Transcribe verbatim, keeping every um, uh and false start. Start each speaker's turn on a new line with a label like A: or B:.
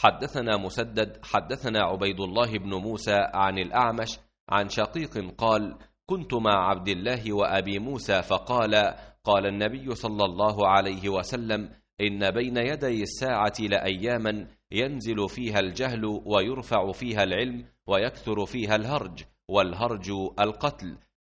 A: حدثنا مسدد حدثنا عبيد الله بن موسى عن الأعمش عن شقيق قال: كنت مع عبد الله وأبي موسى فقال: قال النبي صلى الله عليه وسلم: إن بين يدي الساعة لأياما ينزل فيها الجهل ويرفع فيها العلم ويكثر فيها الهرج، والهرج القتل،